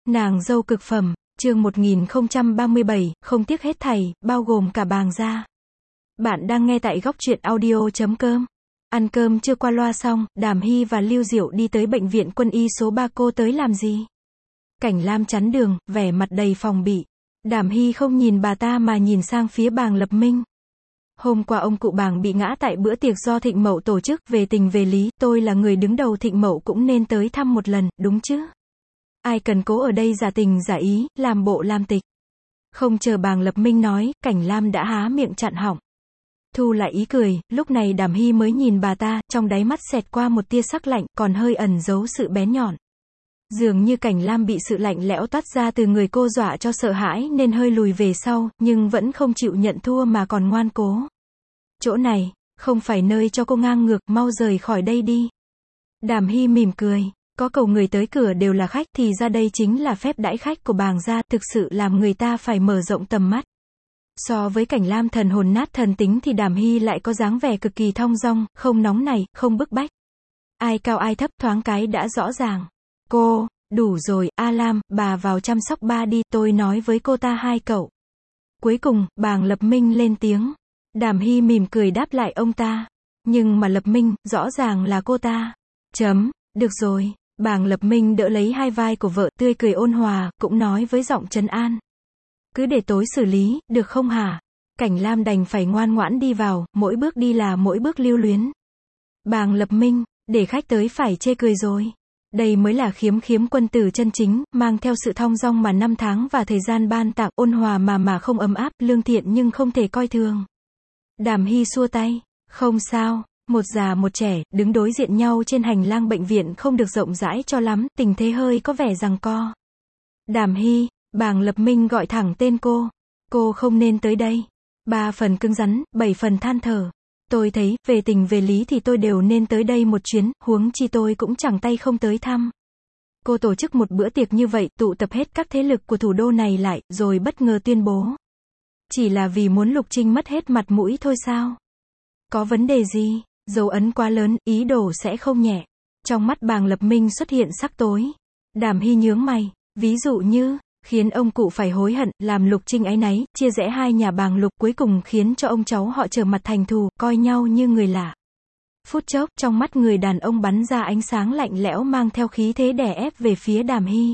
Nàng dâu cực phẩm, chương 1037, không tiếc hết thảy, bao gồm cả bàng gia. Bạn đang nghe tại góc truyện audio.com. Ăn cơm chưa qua loa xong, Đàm Hy và Lưu Diệu đi tới bệnh viện quân y số 3. Cô tới làm gì? Cảnh Lam chắn đường, vẻ mặt đầy phòng bị. Đàm Hy không nhìn bà ta mà nhìn sang phía Bàng Lập Minh. Hôm qua ông cụ Bàng bị ngã tại bữa tiệc do Thịnh Mậu tổ chức, về tình về lý, tôi là người đứng đầu Thịnh Mậu cũng nên tới thăm một lần, đúng chứ? Ai cần cố ở đây giả tình giả ý, làm bộ làm tịch. Không chờ Bàng Lập Minh nói, Cảnh Lam đã há miệng chặn họng. Thu lại ý cười, lúc này Đàm Hy mới nhìn bà ta, trong đáy mắt xẹt qua một tia sắc lạnh, còn hơi ẩn giấu sự bén nhọn. Dường như Cảnh Lam bị sự lạnh lẽo toát ra từ người cô dọa cho sợ hãi nên hơi lùi về sau, nhưng vẫn không chịu nhận thua mà còn ngoan cố. Chỗ này, không phải nơi cho cô ngang ngược, mau rời khỏi đây đi. Đàm Hy mỉm cười. Có cầu người tới cửa đều là khách, thì ra đây chính là phép đãi khách của Bàng gia, thực sự làm người ta phải mở rộng tầm mắt. So với Cảnh Lam thần hồn nát thần tính thì Đàm Hy lại có dáng vẻ cực kỳ thong dong, không nóng nảy, không bức bách. Ai cao ai thấp thoáng cái đã rõ ràng. Cô, đủ rồi, A Lam, bà vào chăm sóc ba đi, tôi nói với cô ta hai cậu. Cuối cùng, Bàng Lập Minh lên tiếng. Đàm Hy mỉm cười đáp lại ông ta. Nhưng mà Lập Minh, rõ ràng là cô ta. Được rồi. Bàng Lập Minh đỡ lấy hai vai của vợ, tươi cười ôn hòa, cũng nói với giọng trấn an. Cứ để tối xử lý, được không hả? Cảnh Lam đành phải ngoan ngoãn đi vào, mỗi bước đi là mỗi bước lưu luyến. Bàng Lập Minh, để khách tới phải chê cười rồi. Đây mới là khiếm quân tử chân chính, mang theo sự thong dong mà năm tháng và thời gian ban tặng, ôn hòa mà không ấm áp, lương thiện nhưng không thể coi thường. Đàm Hy xua tay, không sao. Một già một trẻ, đứng đối diện nhau trên hành lang bệnh viện không được rộng rãi cho lắm, tình thế hơi có vẻ giằng co. Đàm Hy, Bàng Lập Minh gọi thẳng tên cô. Cô không nên tới đây. 3 phần cứng rắn, 7 phần than thở. Tôi thấy, về tình về lý thì tôi đều nên tới đây một chuyến, huống chi tôi cũng chẳng tay không tới thăm. Cô tổ chức một bữa tiệc như vậy, tụ tập hết các thế lực của thủ đô này lại, rồi bất ngờ tuyên bố. Chỉ là vì muốn Lục Trinh mất hết mặt mũi thôi sao? Có vấn đề gì? Dấu ấn quá lớn, ý đồ sẽ không nhẹ. Trong mắt Bàng Lập Minh xuất hiện sắc tối. Đàm Hy nhướng mày. Ví dụ như, khiến ông cụ phải hối hận, làm Lục Trinh áy náy, chia rẽ hai nhà Bàng Lục, cuối cùng khiến cho ông cháu họ trở mặt thành thù, coi nhau như người lạ. Phút chốc, trong mắt người đàn ông bắn ra ánh sáng lạnh lẽo mang theo khí thế đè ép về phía Đàm Hy.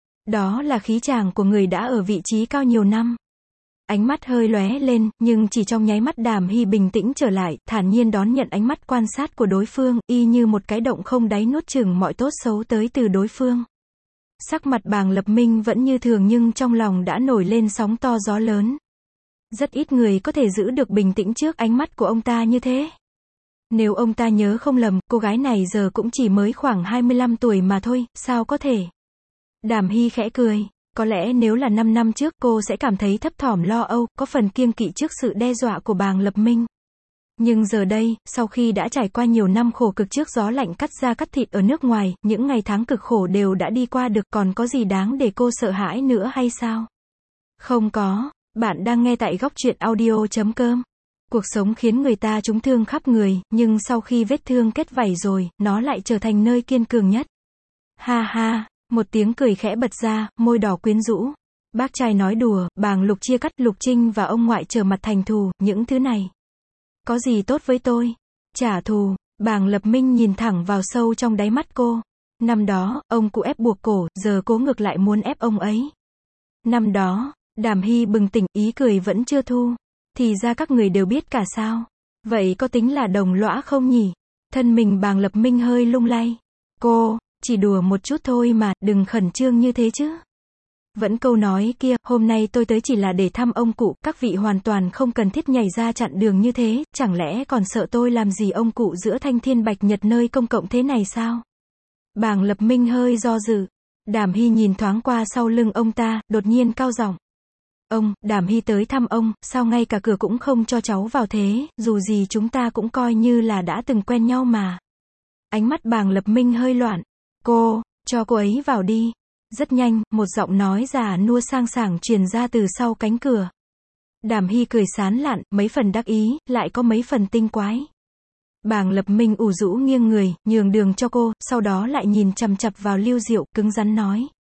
Đó là khí chàng của người đã ở vị trí cao nhiều năm. Ánh mắt hơi lóe lên, nhưng chỉ trong nháy mắt Đàm Hy bình tĩnh trở lại, thản nhiên đón nhận ánh mắt quan sát của đối phương, y như một cái động không đáy nuốt chửng mọi tốt xấu tới từ đối phương. Sắc mặt Bàng Lập Minh vẫn như thường nhưng trong lòng đã nổi lên sóng to gió lớn. Rất ít người có thể giữ được bình tĩnh trước ánh mắt của ông ta như thế. Nếu ông ta nhớ không lầm, cô gái này giờ cũng chỉ mới khoảng 25 tuổi mà thôi, sao có thể? Đàm Hy khẽ cười. Có lẽ nếu là 5 năm trước cô sẽ cảm thấy thấp thỏm lo âu, có phần kiêng kỵ trước sự đe dọa của Bàng Lập Minh. Nhưng giờ đây, sau khi đã trải qua nhiều năm khổ cực trước gió lạnh cắt da cắt thịt ở nước ngoài, những ngày tháng cực khổ đều đã đi qua được, còn có gì đáng để cô sợ hãi nữa hay sao? Không có, bạn đang nghe tại góc truyện audio.com. Cuộc sống khiến người ta trúng thương khắp người, nhưng sau khi vết thương kết vảy rồi, nó lại trở thành nơi kiên cường nhất. Ha ha. Một tiếng cười khẽ bật ra, môi đỏ quyến rũ. Bác trai nói đùa, Bàng Lục chia cắt, Lục Trinh và ông ngoại trở mặt thành thù, những thứ này. Có gì tốt với tôi? Trả thù. Bàng Lập Minh nhìn thẳng vào sâu trong đáy mắt cô. Năm đó, ông cụ ép buộc cổ, giờ cô ngược lại muốn ép ông ấy. Năm đó, Đàm Hy bừng tỉnh, ý cười vẫn chưa thu. Thì ra các người đều biết cả sao? Vậy có tính là đồng lõa không nhỉ? Thân mình Bàng Lập Minh hơi lung lay. Cô, chỉ đùa một chút thôi mà, đừng khẩn trương như thế chứ. Vẫn câu nói kia, hôm nay tôi tới chỉ là để thăm ông cụ, các vị hoàn toàn không cần thiết nhảy ra chặn đường như thế, chẳng lẽ còn sợ tôi làm gì ông cụ giữa thanh thiên bạch nhật nơi công cộng thế này sao? Bàng Lập Minh hơi do dự. Đàm Hy nhìn thoáng qua sau lưng ông ta, đột nhiên cao giọng. Ông, Đàm Hy tới thăm ông, sao ngay cả cửa cũng không cho cháu vào thế, dù gì chúng ta cũng coi như là đã từng quen nhau mà. Ánh mắt Bàng Lập Minh hơi loạn. Cô, cho cô ấy vào đi. Rất nhanh, một giọng nói già nua sang sảng truyền ra từ sau cánh cửa. Đàm Hy cười sán lạn, mấy phần đắc ý, lại có mấy phần tinh quái. Bàng Lập Minh ủ rũ nghiêng người, nhường đường cho cô, sau đó lại nhìn chằm chằm vào Lưu Diệu, cứng rắn nói.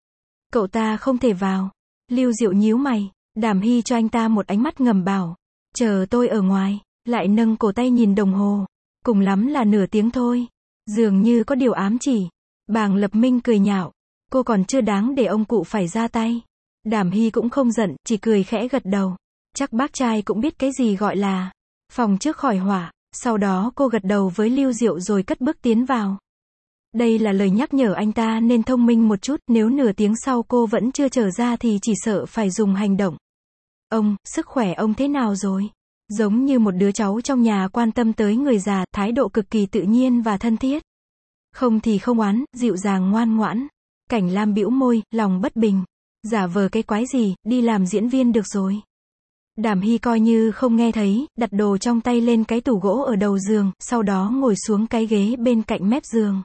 Cậu ta không thể vào. Lưu Diệu nhíu mày. Đàm Hy cho anh ta một ánh mắt ngầm bảo. Chờ tôi ở ngoài. Lại nâng cổ tay nhìn đồng hồ. Cùng lắm là nửa tiếng thôi. Dường như có điều ám chỉ. Bàng Lập Minh cười nhạo. Cô còn chưa đáng để ông cụ phải ra tay. Đàm Hy cũng không giận, chỉ cười khẽ gật đầu. Chắc bác trai cũng biết cái gì gọi là phòng trước khỏi họa. Sau đó cô gật đầu với Lưu Diệu rồi cất bước tiến vào. Đây là lời nhắc nhở anh ta nên thông minh một chút, nếu nửa tiếng sau cô vẫn chưa trở ra thì chỉ sợ phải dùng hành động. Ông, sức khỏe ông thế nào rồi? Giống như một đứa cháu trong nhà quan tâm tới người già, thái độ cực kỳ tự nhiên và thân thiết. Không thì không oán, dịu dàng ngoan ngoãn. Cảnh Lam bĩu môi, lòng bất bình. Giả vờ cái quái gì, đi làm diễn viên được rồi. Đàm Hy coi như không nghe thấy, đặt đồ trong tay lên cái tủ gỗ ở đầu giường, sau đó ngồi xuống cái ghế bên cạnh mép giường.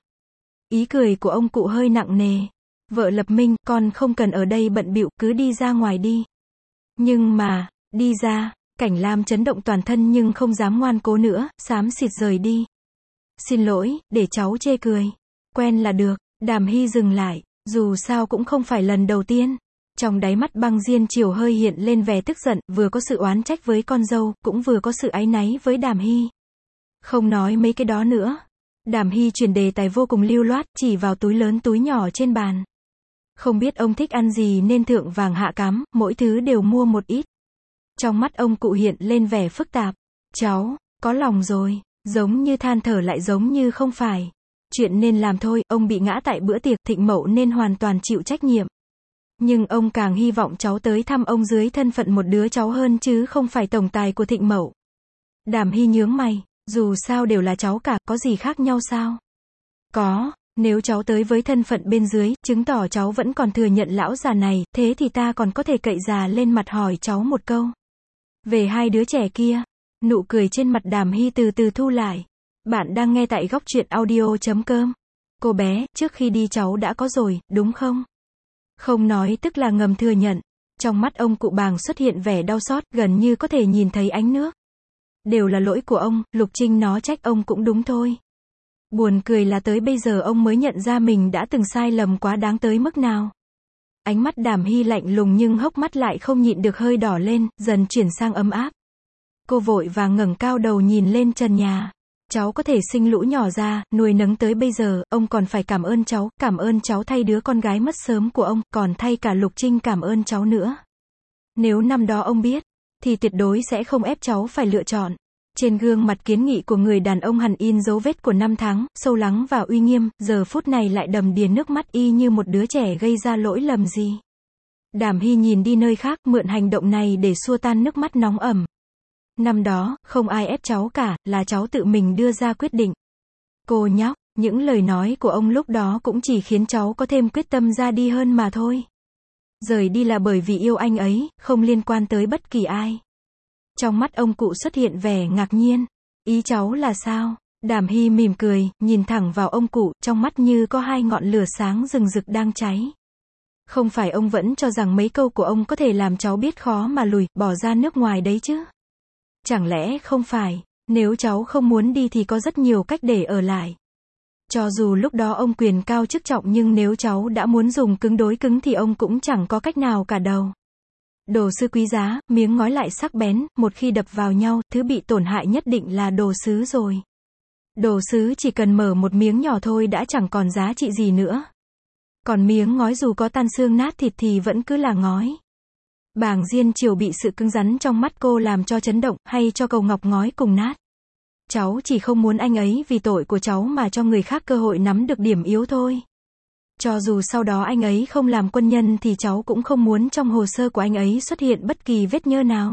Ý cười của ông cụ hơi nặng nề. Vợ Lập Minh, con không cần ở đây bận bịu, cứ đi ra ngoài đi. Nhưng mà, đi ra, Cảnh Lam chấn động toàn thân nhưng không dám ngoan cố nữa, xám xịt rời đi. Xin lỗi, để cháu chê cười. Quen là được. Đàm Hy dừng lại, dù sao cũng không phải lần đầu tiên. Trong đáy mắt Băng Diên Triều hơi hiện lên vẻ tức giận, vừa có sự oán trách với con dâu, cũng vừa có sự áy náy với Đàm Hy. Không nói mấy cái đó nữa. Đàm Hy chuyển đề tài vô cùng lưu loát, chỉ vào túi lớn túi nhỏ trên bàn. Không biết ông thích ăn gì nên thượng vàng hạ cám, mỗi thứ đều mua một ít. Trong mắt ông cụ hiện lên vẻ phức tạp. Cháu, có lòng rồi, giống như than thở lại giống như không phải. Chuyện nên làm thôi, ông bị ngã tại bữa tiệc, Thịnh Mậu nên hoàn toàn chịu trách nhiệm. Nhưng ông càng hy vọng cháu tới thăm ông dưới thân phận một đứa cháu hơn chứ không phải tổng tài của Thịnh Mậu. Đàm Hy nhướng mày, dù sao đều là cháu cả, có gì khác nhau sao? Có, nếu cháu tới với thân phận bên dưới, chứng tỏ cháu vẫn còn thừa nhận lão già này, thế thì ta còn có thể cậy già lên mặt hỏi cháu một câu. Về hai đứa trẻ kia, nụ cười trên mặt Đàm Hy từ từ thu lại. Bạn đang nghe tại góc truyện audio.com. Cô bé, trước khi đi cháu đã có rồi, đúng không? Không nói tức là ngầm thừa nhận. Trong mắt ông cụ Bàng xuất hiện vẻ đau xót, gần như có thể nhìn thấy ánh nước. Đều là lỗi của ông, Lục Trinh nó trách ông cũng đúng thôi. Buồn cười là tới bây giờ ông mới nhận ra mình đã từng sai lầm quá đáng tới mức nào. Ánh mắt Đàm Hy lạnh lùng nhưng hốc mắt lại không nhịn được hơi đỏ lên, dần chuyển sang ấm áp. Cô vội vàng ngẩng cao đầu nhìn lên trần nhà. Cháu có thể sinh lũ nhỏ ra, nuôi nấng tới bây giờ, ông còn phải cảm ơn cháu thay đứa con gái mất sớm của ông, còn thay cả Lục Trinh cảm ơn cháu nữa. Nếu năm đó ông biết, thì tuyệt đối sẽ không ép cháu phải lựa chọn. Trên gương mặt kiến nghị của người đàn ông hằn in dấu vết của năm tháng, sâu lắng và uy nghiêm, giờ phút này lại đầm đìa nước mắt y như một đứa trẻ gây ra lỗi lầm gì. Đàm Hy nhìn đi nơi khác, mượn hành động này để xua tan nước mắt nóng ẩm. Năm đó, không ai ép cháu cả, là cháu tự mình đưa ra quyết định. Cô nhóc, những lời nói của ông lúc đó cũng chỉ khiến cháu có thêm quyết tâm ra đi hơn mà thôi. Rời đi là bởi vì yêu anh ấy, không liên quan tới bất kỳ ai. Trong mắt ông cụ xuất hiện vẻ ngạc nhiên. Ý cháu là sao? Đàm Hy mỉm cười, nhìn thẳng vào ông cụ, trong mắt như có hai ngọn lửa sáng rừng rực đang cháy. Không phải ông vẫn cho rằng mấy câu của ông có thể làm cháu biết khó mà lùi, bỏ ra nước ngoài đấy chứ? Chẳng lẽ không phải, nếu cháu không muốn đi thì có rất nhiều cách để ở lại. Cho dù lúc đó ông quyền cao chức trọng nhưng nếu cháu đã muốn dùng cứng đối cứng thì ông cũng chẳng có cách nào cả đâu. Đồ sứ quý giá, miếng ngói lại sắc bén, một khi đập vào nhau, thứ bị tổn hại nhất định là đồ sứ rồi. Đồ sứ chỉ cần mở một miếng nhỏ thôi đã chẳng còn giá trị gì nữa. Còn miếng ngói dù có tan xương nát thịt thì vẫn cứ là ngói. Bàng Diên Triều bị sự cứng rắn trong mắt cô làm cho chấn động, hay cho cầu ngọc ngói cùng nát. Cháu chỉ không muốn anh ấy vì tội của cháu mà cho người khác cơ hội nắm được điểm yếu thôi. Cho dù sau đó anh ấy không làm quân nhân thì cháu cũng không muốn trong hồ sơ của anh ấy xuất hiện bất kỳ vết nhơ nào.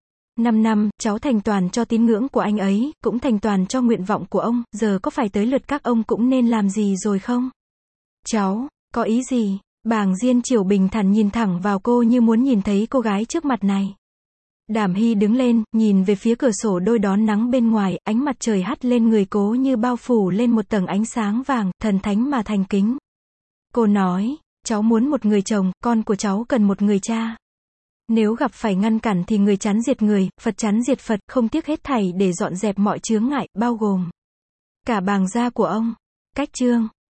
5 năm, cháu thành toàn cho tín ngưỡng của anh ấy, cũng thành toàn cho nguyện vọng của ông, giờ có phải tới lượt các ông cũng nên làm gì rồi không? Cháu, có ý gì? Bàng Diên Triều bình thản nhìn thẳng vào cô như muốn nhìn thấy cô gái trước mặt này. Đàm Hy đứng lên, nhìn về phía cửa sổ đôi đón nắng bên ngoài, ánh mặt trời hắt lên người cố như bao phủ lên một tầng ánh sáng vàng, thần thánh mà thành kính. Cô nói, cháu muốn một người chồng, con của cháu cần một người cha. Nếu gặp phải ngăn cản thì người chắn diệt người, Phật chắn diệt Phật, không tiếc hết thảy để dọn dẹp mọi chướng ngại, bao gồm cả Bàng gia của ông. Cách chương